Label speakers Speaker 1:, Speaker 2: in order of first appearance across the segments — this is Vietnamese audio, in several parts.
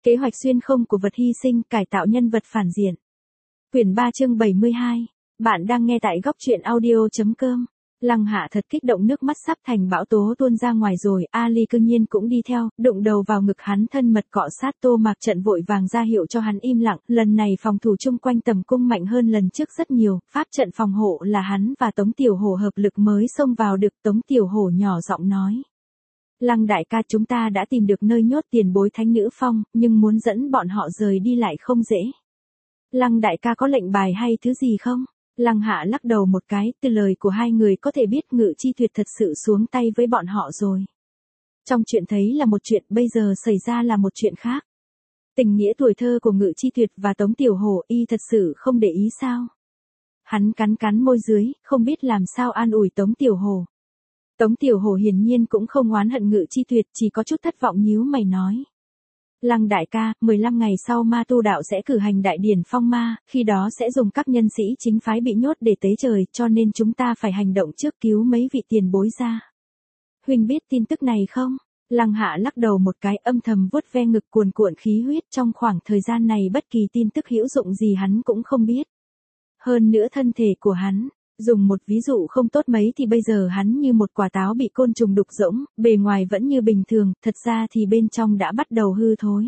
Speaker 1: Kế hoạch xuyên không của vật hy sinh cải tạo nhân vật phản diện. Quyển 3 chương 72. Bạn đang nghe tại góc truyện audio.com. Lăng Hạ thật kích động, nước mắt sắp thành bão tố tuôn ra ngoài rồi. Ali cương nhiên cũng đi theo, đụng đầu vào ngực hắn thân mật cọ sát. Tô Mạc Trận vội vàng ra hiệu cho hắn im lặng. Lần này phòng thủ chung quanh tầm cung mạnh hơn lần trước rất nhiều. Pháp trận phòng hộ là hắn và Tống Tiểu Hổ hợp lực mới xông vào được. Tống Tiểu Hổ nhỏ giọng nói: Lăng đại ca, chúng ta đã tìm được nơi nhốt tiền bối thánh nữ phong, nhưng muốn dẫn bọn họ rời đi lại không dễ. Lăng đại ca có lệnh bài hay thứ gì không? Lăng Hạ lắc đầu một cái, từ lời của hai người có thể biết Ngự Chi Tuyệt thật sự xuống tay với bọn họ rồi. Trong chuyện thấy là một chuyện, bây giờ xảy ra là một chuyện khác. Tình nghĩa tuổi thơ của Ngự Chi Tuyệt và Tống Tiểu Hổ y thật sự không để ý sao? Hắn cắn cắn môi dưới, không biết làm sao an ủi Tống Tiểu Hổ. Tống Tiểu Hổ hiển nhiên cũng không oán hận Ngự Chi Tuyệt, chỉ có chút thất vọng nhíu mày nói: Lăng đại ca, 15 ngày sau Ma Tu đạo sẽ cử hành đại điển phong ma, khi đó sẽ dùng các nhân sĩ chính phái bị nhốt để tế trời, cho nên chúng ta phải hành động trước cứu mấy vị tiền bối ra. Huynh biết tin tức này không? Lăng Hạ lắc đầu một cái, âm thầm vuốt ve ngực cuồn cuộn khí huyết. Trong khoảng thời gian này bất kỳ tin tức hữu dụng gì hắn cũng không biết. Hơn nữa thân thể của hắn, dùng một ví dụ không tốt mấy thì bây giờ hắn như một quả táo bị côn trùng đục rỗng, bề ngoài vẫn như bình thường, thật ra thì bên trong đã bắt đầu hư thối.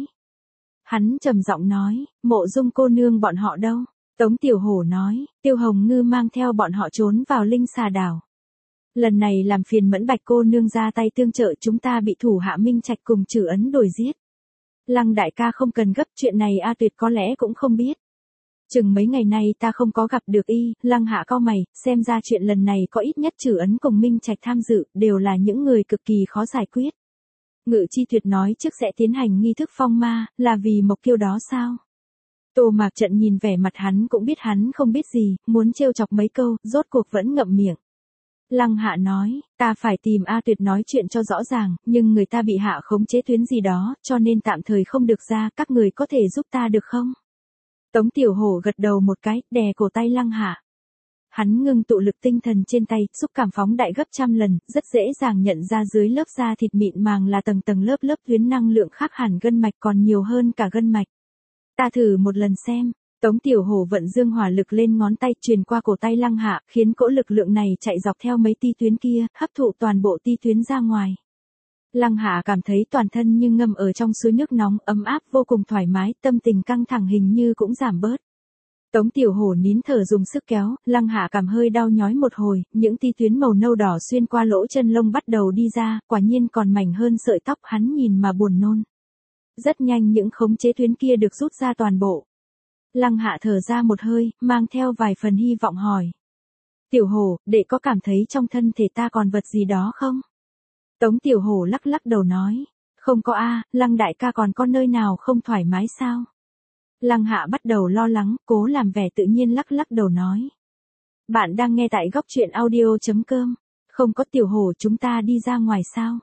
Speaker 1: Hắn trầm giọng nói: Mộ Dung cô nương bọn họ đâu? Tống Tiểu Hổ nói: Tiêu Hồng Ngư mang theo bọn họ trốn vào Linh Xà đảo. Lần này làm phiền Mẫn Bạch cô nương ra tay tương trợ, chúng ta bị thủ hạ Minh Trạch cùng Trử Ấn đuổi giết. Lăng đại ca không cần gấp, chuyện này A Tuyệt có lẽ cũng không biết. Chừng mấy ngày nay ta không có gặp được y. Lăng Hạ cau mày, xem ra chuyện lần này có ít nhất Trử Ấn cùng Minh Trạch tham dự, đều là những người cực kỳ khó giải quyết. Ngự Chi Tuyệt nói trước sẽ tiến hành nghi thức phong ma, là vì mục tiêu đó sao? Tô Mạc Trận nhìn vẻ mặt hắn cũng biết hắn không biết gì, muốn trêu chọc mấy câu, rốt cuộc vẫn ngậm miệng. Lăng Hạ nói: Ta phải tìm A Tuyệt nói chuyện cho rõ ràng, nhưng người ta bị hạ khống chế tuyến gì đó, cho nên tạm thời không được ra, các người có thể giúp ta được không? Tống Tiểu Hổ gật đầu một cái, đè cổ tay Lăng Hạ. Hắn ngưng tụ lực tinh thần trên tay, xúc cảm phóng đại gấp trăm lần, rất dễ dàng nhận ra dưới lớp da thịt mịn màng là tầng tầng lớp lớp tuyến năng lượng khác hẳn gân mạch, còn nhiều hơn cả gân mạch. Ta thử một lần xem. Tống Tiểu Hổ vận dương hỏa lực lên ngón tay, truyền qua cổ tay Lăng Hạ, khiến cỗ lực lượng này chạy dọc theo mấy ti tuyến kia, hấp thụ toàn bộ ti tuyến ra ngoài. Lăng Hạ cảm thấy toàn thân như ngâm ở trong suối nước nóng, ấm áp vô cùng thoải mái, tâm tình căng thẳng hình như cũng giảm bớt. Tống Tiểu Hổ nín thở dùng sức kéo, Lăng Hạ cảm hơi đau nhói một hồi, những ti tuyến màu nâu đỏ xuyên qua lỗ chân lông bắt đầu đi ra, quả nhiên còn mảnh hơn sợi tóc, hắn nhìn mà buồn nôn. Rất nhanh những khống chế tuyến kia được rút ra toàn bộ. Lăng Hạ thở ra một hơi, mang theo vài phần hy vọng hỏi: Tiểu Hổ, đệ có cảm thấy trong thân thể ta còn vật gì đó không? Tống Tiểu Hổ lắc lắc đầu nói: Không có a. Lăng đại ca còn có nơi nào không thoải mái sao? Lăng Hạ bắt đầu lo lắng, cố làm vẻ tự nhiên lắc lắc đầu nói: Bạn đang nghe tại góc truyện audio.com. Không có. Tiểu Hổ, chúng ta đi ra ngoài sao?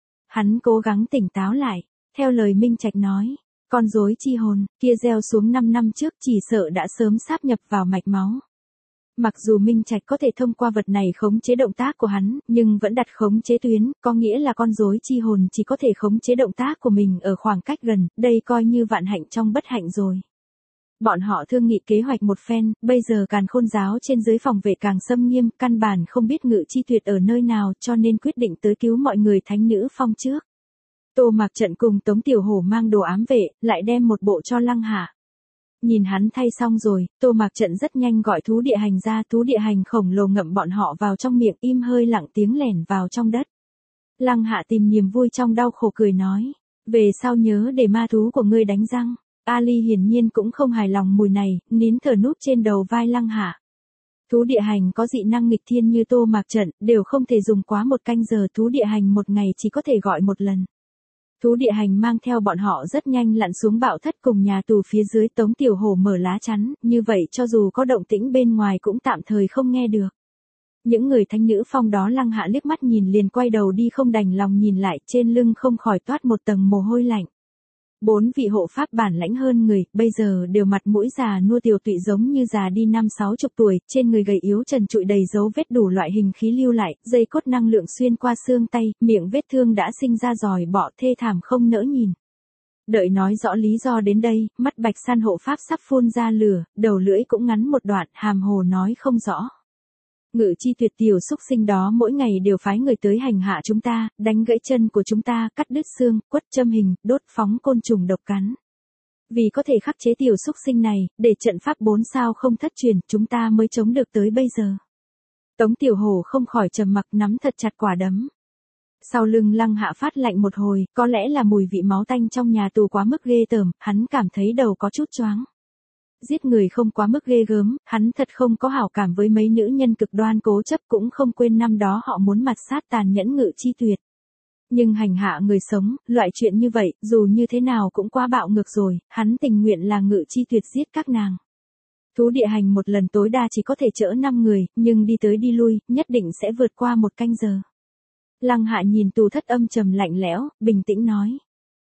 Speaker 1: Hắn cố gắng tỉnh táo lại, theo lời Minh Trạch nói, con rối chi hồn kia gieo xuống 5 năm trước chỉ sợ đã sớm sáp nhập vào mạch máu. Mặc dù Minh Trạch có thể thông qua vật này khống chế động tác của hắn, nhưng vẫn đặt khống chế tuyến, có nghĩa là con rối chi hồn chỉ có thể khống chế động tác của mình ở khoảng cách gần, đây coi như vạn hạnh trong bất hạnh rồi. Bọn họ thương nghị kế hoạch một phen, bây giờ Càn Khôn giáo trên dưới phòng vệ càng xâm nghiêm, căn bản không biết Ngự Chi Tuyệt ở nơi nào, cho nên quyết định tới cứu mọi người thánh nữ phong trước. Tô Mạc Trận cùng Tống Tiểu Hổ mang đồ ám vệ, lại đem một bộ cho Lăng Hạ. Nhìn hắn thay xong rồi, Tô Mạc Trận rất nhanh gọi thú địa hành ra, thú địa hành khổng lồ ngậm bọn họ vào trong miệng, im hơi lặng tiếng lẻn vào trong đất. Lăng Hạ tìm niềm vui trong đau khổ cười nói: Về sau nhớ để ma thú của ngươi đánh răng. Ali hiển nhiên cũng không hài lòng mùi này, nín thở núp trên đầu vai Lăng Hạ. Thú địa hành có dị năng nghịch thiên như Tô Mạc Trận, đều không thể dùng quá 1 canh giờ, thú địa hành một ngày chỉ có thể gọi một lần. Thú địa hành mang theo bọn họ rất nhanh lặn xuống bạo thất cùng nhà tù phía dưới. Tống Tiểu Hổ mở lá chắn, như vậy cho dù có động tĩnh bên ngoài cũng tạm thời không nghe được. Những người thánh nữ phong đó Lăng Hạ liếc mắt nhìn liền quay đầu đi, không đành lòng nhìn lại, trên lưng không khỏi toát một tầng mồ hôi lạnh. 4 vị hộ pháp bản lãnh hơn người, bây giờ đều mặt mũi già nua tiều tụy giống như già đi 50-60 tuổi, trên người gầy yếu trần trụi đầy dấu vết đủ loại hình khí lưu lại, dây cốt năng lượng xuyên qua xương tay, miệng vết thương đã sinh ra giòi bọ thê thảm không nỡ nhìn. Đợi nói rõ lý do đến đây, mắt Bạch San hộ pháp sắp phun ra lửa, đầu lưỡi cũng ngắn một đoạn, hàm hồ nói không rõ. Ngự Chi Tuyệt tiểu xúc sinh đó mỗi ngày đều phái người tới hành hạ chúng ta, đánh gãy chân của chúng ta, cắt đứt xương, quất châm hình, đốt phóng côn trùng độc cắn. Vì có thể khắc chế tiểu xúc sinh này, để trận pháp 4 sao không thất truyền, chúng ta mới chống được tới bây giờ. Tống Tiểu Hổ không khỏi trầm mặc, nắm thật chặt quả đấm. Sau lưng Lăng Hạ phát lạnh một hồi, có lẽ là mùi vị máu tanh trong nhà tù quá mức ghê tởm, hắn cảm thấy đầu có chút choáng. Giết người không quá mức ghê gớm, hắn thật không có hảo cảm với mấy nữ nhân cực đoan cố chấp, cũng không quên năm đó họ muốn mặt sát tàn nhẫn Ngự Chi Tuyệt. Nhưng hành hạ người sống, loại chuyện như vậy, dù như thế nào cũng quá bạo ngược rồi, hắn tình nguyện là Ngự Chi Tuyệt giết các nàng. Thú địa hành một lần tối đa chỉ có thể chở 5 người, nhưng đi tới đi lui, nhất định sẽ vượt qua 1 canh giờ. Lăng Hạ nhìn Tù Thất âm trầm lạnh lẽo, bình tĩnh nói.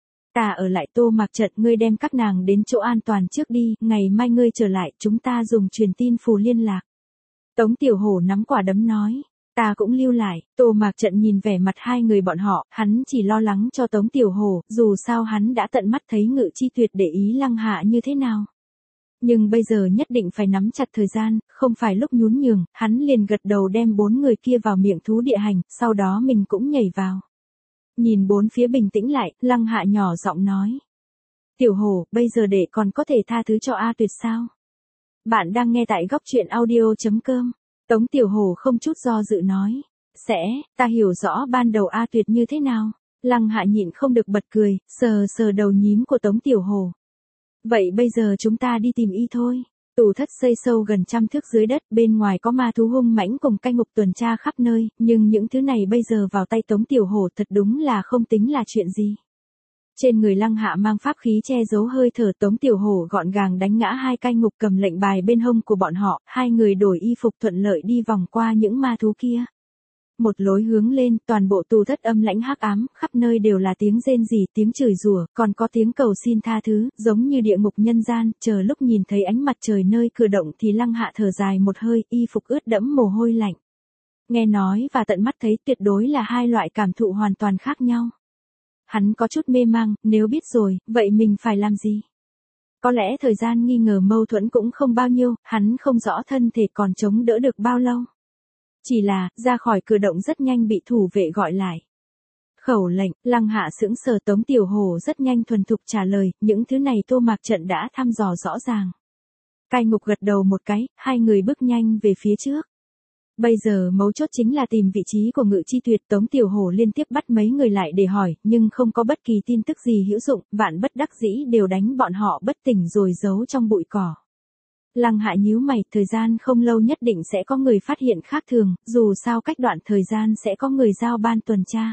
Speaker 1: Ta ở lại Tô Mạc Trận, ngươi đem các nàng đến chỗ an toàn trước đi, ngày mai ngươi trở lại, chúng ta dùng truyền tin phù liên lạc. Tống Tiểu Hổ nắm quả đấm nói. Ta cũng lưu lại. Tô Mạc Trận nhìn vẻ mặt hai người bọn họ, hắn chỉ lo lắng cho Tống Tiểu Hổ, dù sao hắn đã tận mắt thấy Ngự Chi Tuyệt để ý Lăng Hạ như thế nào. Nhưng bây giờ nhất định phải nắm chặt thời gian, không phải lúc nhún nhường, hắn liền gật đầu đem 4 người kia vào miệng thú địa hành, sau đó mình cũng nhảy vào. Nhìn bốn phía bình tĩnh lại, Lăng Hạ nhỏ giọng nói. Tiểu Hổ, bây giờ đệ còn có thể tha thứ cho A Tuyệt sao? Bạn đang nghe tại góc truyện audio.com. Tống Tiểu Hổ không chút do dự nói. Ta hiểu rõ ban đầu A Tuyệt như thế nào. Lăng Hạ nhịn không được bật cười, sờ sờ đầu nhím của Tống Tiểu Hổ. Vậy bây giờ chúng ta đi tìm y thôi. Tù Thất xây sâu gần 100 thước dưới đất, bên ngoài có ma thú hung mãnh cùng cai ngục tuần tra khắp nơi, nhưng những thứ này bây giờ vào tay Tống Tiểu Hổ thật đúng là không tính là chuyện gì. Trên người Lăng Hạ mang pháp khí che giấu hơi thở, Tống Tiểu Hổ gọn gàng đánh ngã 2 cai ngục cầm lệnh bài bên hông của bọn họ, 2 người đổi y phục thuận lợi đi vòng qua những ma thú kia. Một lối hướng lên, toàn bộ Tù Thất âm lãnh hắc ám, khắp nơi đều là tiếng rên rỉ, tiếng chửi rủa, còn có tiếng cầu xin tha thứ, giống như địa ngục nhân gian, chờ lúc nhìn thấy ánh mặt trời nơi cửa động thì Lăng Hạ thở dài một hơi, y phục ướt đẫm mồ hôi lạnh. Nghe nói và tận mắt thấy tuyệt đối là 2 loại cảm thụ hoàn toàn khác nhau. Hắn có chút mê mang, nếu biết rồi, vậy mình phải làm gì? Có lẽ thời gian nghi ngờ mâu thuẫn cũng không bao nhiêu, hắn không rõ thân thể còn chống đỡ được bao lâu. Chỉ là, ra khỏi cửa động rất nhanh bị thủ vệ gọi lại. Khẩu lệnh, Lăng Hạ sững sờ. Tống Tiểu Hổ rất nhanh thuần thục trả lời, những thứ này Tô Mạc Trận đã thăm dò rõ ràng. Cai ngục gật đầu một cái, 2 người bước nhanh về phía trước. Bây giờ mấu chốt chính là tìm vị trí của Ngự Chi Tuyệt. Tống Tiểu Hổ liên tiếp bắt mấy người lại để hỏi, nhưng không có bất kỳ tin tức gì hữu dụng, vạn bất đắc dĩ đều đánh bọn họ bất tỉnh rồi giấu trong bụi cỏ. Lăng Hạ nhíu mày, thời gian không lâu nhất định sẽ có người phát hiện khác thường, dù sao cách đoạn thời gian sẽ có người giao ban tuần tra.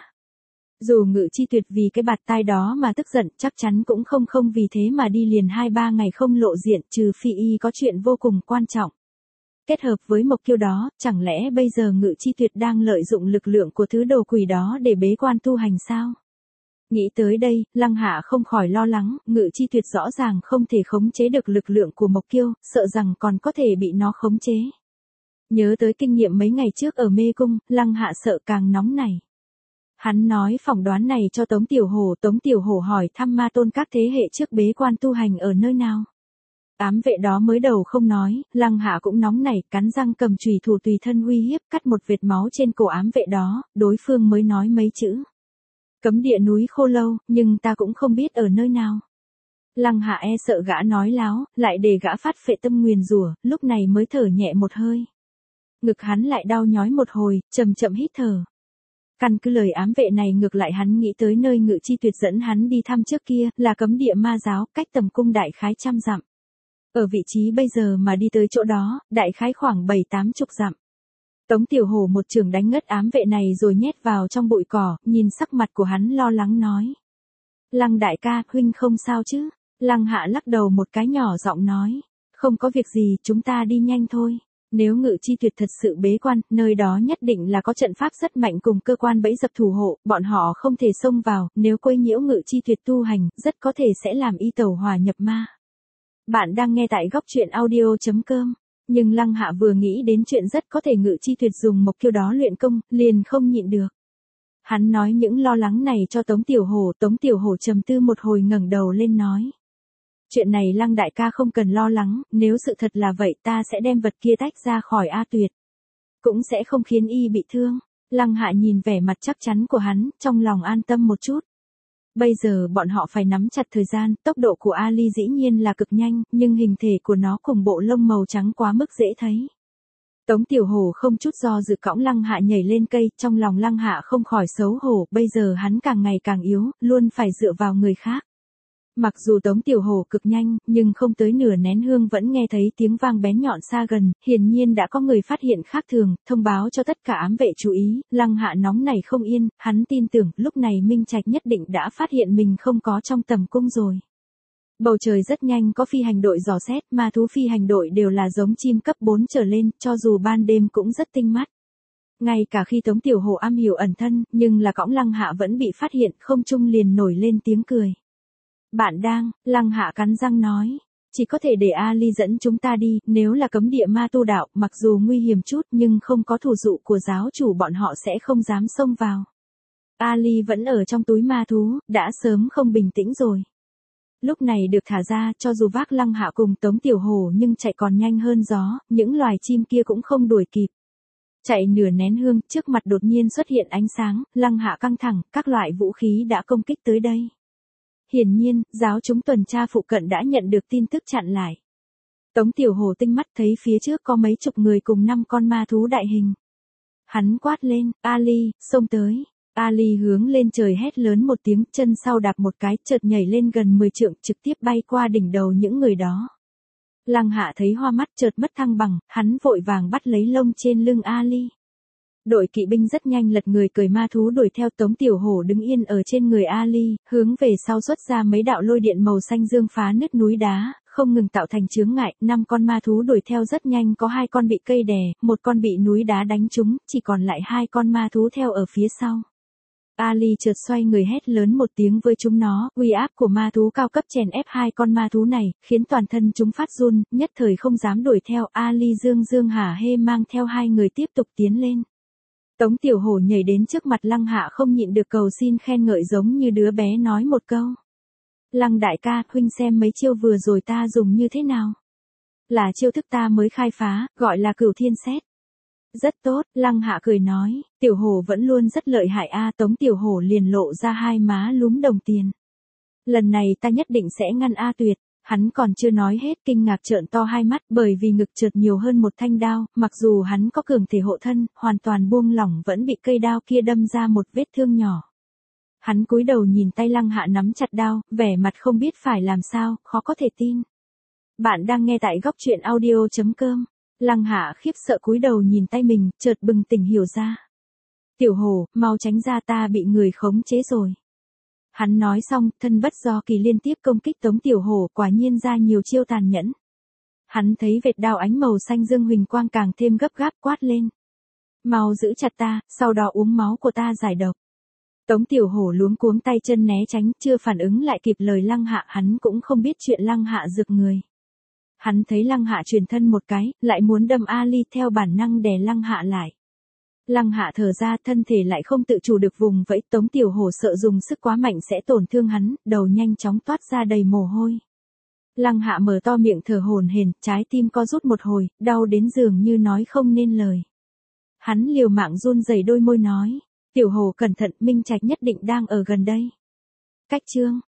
Speaker 1: Dù Ngự Chi Tuyệt vì cái bạt tai đó mà tức giận, chắc chắn cũng không vì thế mà đi liền 2-3 ngày không lộ diện, trừ phi y có chuyện vô cùng quan trọng. Kết hợp với mục tiêu đó, chẳng lẽ bây giờ Ngự Chi Tuyệt đang lợi dụng lực lượng của thứ đồ quỷ đó để bế quan tu hành sao? Nghĩ tới đây, Lăng Hạ không khỏi lo lắng, Ngự Chi Tuyệt rõ ràng không thể khống chế được lực lượng của Mộc Kiêu, sợ rằng còn có thể bị nó khống chế. Nhớ tới kinh nghiệm mấy ngày trước ở mê cung, Lăng Hạ sợ càng nóng này. Hắn nói phỏng đoán này cho Tống Tiểu Hổ. Tống Tiểu Hổ hỏi thăm ma tôn các thế hệ trước bế quan tu hành ở nơi nào. Ám vệ đó mới đầu không nói, Lăng Hạ cũng nóng nảy, cắn răng cầm chùy thủ tùy thân uy hiếp, cắt một vệt máu trên cổ ám vệ đó, đối phương mới nói mấy chữ. Cấm địa núi Khô Lâu, nhưng ta cũng không biết ở nơi nào. Lăng Hạ e sợ gã nói láo, lại để gã phát phệ tâm nguyền rủa, lúc này mới thở nhẹ một hơi. Ngực hắn lại đau nhói một hồi, chậm chậm hít thở. Căn cứ lời ám vệ này ngược lại hắn nghĩ tới nơi Ngự Chi Tuyệt dẫn hắn đi thăm trước kia, là cấm địa ma giáo, cách tầm cung đại khái 100 dặm. Ở vị trí bây giờ mà đi tới chỗ đó, đại khái khoảng 7-80 dặm. Tống Tiểu Hổ một trường đánh ngất ám vệ này rồi nhét vào trong bụi cỏ, nhìn sắc mặt của hắn lo lắng nói. Lăng đại ca, huynh không sao chứ? Lăng Hạ lắc đầu một cái nhỏ giọng nói. Không có việc gì, chúng ta đi nhanh thôi. Nếu Ngự Chi Tuyệt thật sự bế quan, nơi đó nhất định là có trận pháp rất mạnh cùng cơ quan bẫy dập thủ hộ, bọn họ không thể xông vào, nếu quấy nhiễu Ngự Chi Tuyệt tu hành, rất có thể sẽ làm y tẩu hỏa nhập ma. Bạn đang nghe tại góc truyện audio.com. Nhưng Lăng Hạ vừa nghĩ đến chuyện rất có thể Ngự Chi Tuyệt dùng Mộc Kiêu đó luyện công, liền không nhịn được. Hắn nói những lo lắng này cho Tống Tiểu Hổ trầm tư một hồi ngẩng đầu lên nói. Chuyện này Lăng đại ca không cần lo lắng, nếu sự thật là vậy ta sẽ đem vật kia tách ra khỏi A Tuyệt. Cũng sẽ không khiến y bị thương. Lăng Hạ nhìn vẻ mặt chắc chắn của hắn, trong lòng an tâm một chút. Bây giờ bọn họ phải nắm chặt thời gian, tốc độ của Ali dĩ nhiên là cực nhanh, nhưng hình thể của nó cùng bộ lông màu trắng quá mức dễ thấy. Tống Tiểu Hổ không chút do dự cõng Lăng Hạ nhảy lên cây, trong lòng Lăng Hạ không khỏi xấu hổ, bây giờ hắn càng ngày càng yếu, luôn phải dựa vào người khác. Mặc dù Tống Tiểu Hổ cực nhanh, nhưng không tới nửa nén hương vẫn nghe thấy tiếng vang bén nhọn xa gần, hiển nhiên đã có người phát hiện khác thường, thông báo cho tất cả ám vệ chú ý, Lăng Hạ nóng nảy không yên, hắn tin tưởng lúc này Minh Trạch nhất định đã phát hiện mình không có trong tầm cung rồi. Bầu trời rất nhanh có phi hành đội dò xét, ma thú phi hành đội đều là giống chim cấp 4 trở lên, cho dù ban đêm cũng rất tinh mắt. Ngay cả khi Tống Tiểu Hổ am hiểu ẩn thân, nhưng là cõng Lăng Hạ vẫn bị phát hiện, không trung liền nổi lên tiếng cười. Bạn đang, Lăng Hạ cắn răng nói, chỉ có thể để Ali dẫn chúng ta đi, nếu là cấm địa ma tu đạo, mặc dù nguy hiểm chút nhưng không có thủ dụ của giáo chủ bọn họ sẽ không dám xông vào. Ali vẫn ở trong túi ma thú, đã sớm không bình tĩnh rồi. Lúc này được thả ra, cho dù vác Lăng Hạ cùng Tống Tiểu Hổ nhưng chạy còn nhanh hơn gió, những loài chim kia cũng không đuổi kịp. Chạy nửa nén hương, trước mặt đột nhiên xuất hiện ánh sáng, Lăng Hạ căng thẳng, các loại vũ khí đã công kích tới đây. Hiển nhiên, giáo chúng tuần tra phụ cận đã nhận được tin tức chặn lại. Tống Tiểu Hổ tinh mắt thấy phía trước có mấy chục người cùng 5 con ma thú đại hình. Hắn quát lên, Ali, xông tới. Ali hướng lên trời hét lớn một tiếng, chân sau đạp một cái, chợt nhảy lên gần 10 trượng, trực tiếp bay qua đỉnh đầu những người đó. Lăng Hạ thấy hoa mắt, chợt mất thăng bằng, hắn vội vàng bắt lấy lông trên lưng Ali. Đội kỵ binh rất nhanh lật người cởi ma thú đuổi theo, Tống Tiểu Hổ đứng yên ở trên người Ali, hướng về sau xuất ra mấy đạo lôi điện màu xanh dương phá nứt núi đá, không ngừng tạo thành chướng ngại, 5 con ma thú đuổi theo rất nhanh, có 2 con bị cây đè, 1 con bị núi đá đánh trúng, chỉ còn lại 2 con ma thú theo ở phía sau. Ali chợt xoay người hét lớn một tiếng với chúng nó, uy áp của ma thú cao cấp chèn ép 2 con ma thú này, khiến toàn thân chúng phát run, nhất thời không dám đuổi theo, Ali dương hả hê mang theo 2 người tiếp tục tiến lên. Tống Tiểu Hổ nhảy đến trước mặt Lăng Hạ không nhịn được cầu xin khen ngợi giống như đứa bé nói một câu. Lăng đại ca, huynh xem mấy chiêu vừa rồi ta dùng như thế nào? Là chiêu thức ta mới khai phá, gọi là Cửu Thiên Sét. Rất tốt, Lăng Hạ cười nói, Tiểu Hổ vẫn luôn rất lợi hại a. Tống Tiểu Hổ liền lộ ra 2 má lúm đồng tiền. Lần này ta nhất định sẽ ngăn A Tuyệt. Hắn còn chưa nói hết, kinh ngạc trợn to 2 mắt, bởi vì ngực chợt nhiều hơn một thanh đao, mặc dù hắn có cường thể hộ thân, hoàn toàn buông lỏng vẫn bị cây đao kia đâm ra một vết thương nhỏ. Hắn cúi đầu nhìn tay Lăng Hạ nắm chặt đao, vẻ mặt không biết phải làm sao, khó có thể tin. Bạn đang nghe tại góc truyện audio.com. Lăng Hạ khiếp sợ cúi đầu nhìn tay mình, chợt bừng tỉnh hiểu ra. Tiểu Hổ, mau tránh ra, ta bị người khống chế rồi. Hắn nói xong, thân bất do kỳ liên tiếp công kích Tống Tiểu Hổ, quả nhiên ra nhiều chiêu tàn nhẫn. Hắn thấy vệt đao ánh màu xanh dương huỳnh quang càng thêm gấp gáp, quát lên. Mau giữ chặt ta, sau đó uống máu của ta giải độc. Tống Tiểu Hổ luống cuống tay chân né tránh, chưa phản ứng lại kịp lời Lăng Hạ, hắn cũng không biết chuyện Lăng Hạ rực người. Hắn thấy Lăng Hạ truyền thân một cái, lại muốn đâm Ali, theo bản năng đè Lăng Hạ lại. Lăng Hạ thở ra, thân thể lại không tự chủ được vùng vẫy, Tống Tiểu Hổ sợ dùng sức quá mạnh sẽ tổn thương hắn, đầu nhanh chóng toát ra đầy mồ hôi. Lăng Hạ mở to miệng thở hổn hển, trái tim co rút một hồi, đau đến dường như nói không nên lời. Hắn liều mạng run rẩy đôi môi nói, Tiểu Hổ cẩn thận, Minh Trạch nhất định đang ở gần đây. Cách chương